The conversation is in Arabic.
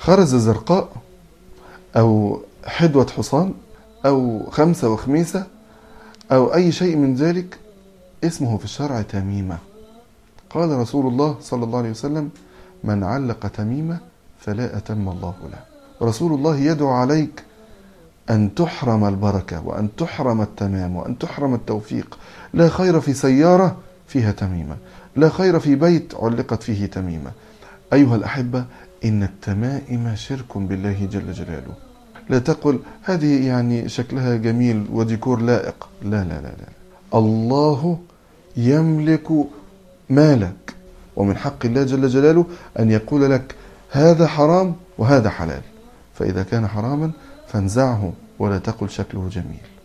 خرزة زرقاء أو حدوة حصان أو خمسة وخميسة أو أي شيء من ذلك اسمه في الشرع تميمة. قال رسول الله صلى الله عليه وسلم: من علق تميمة فلا أتم الله له. رسول الله يدعو عليك أن تحرم البركة وأن تحرم التمام وأن تحرم التوفيق. لا خير في سيارة فيها تميمة، لا خير في بيت علقت فيه تميمة. أيها الأحبة، إن التمائم شرك بالله جل جلاله. لا تقل هذه يعني شكلها جميل وديكور لائق. لا لا لا لا، الله يملك مالك، ومن حق الله جل جلاله أن يقول لك هذا حرام وهذا حلال. فإذا كان حراما فانزعه ولا تقل شكله جميل.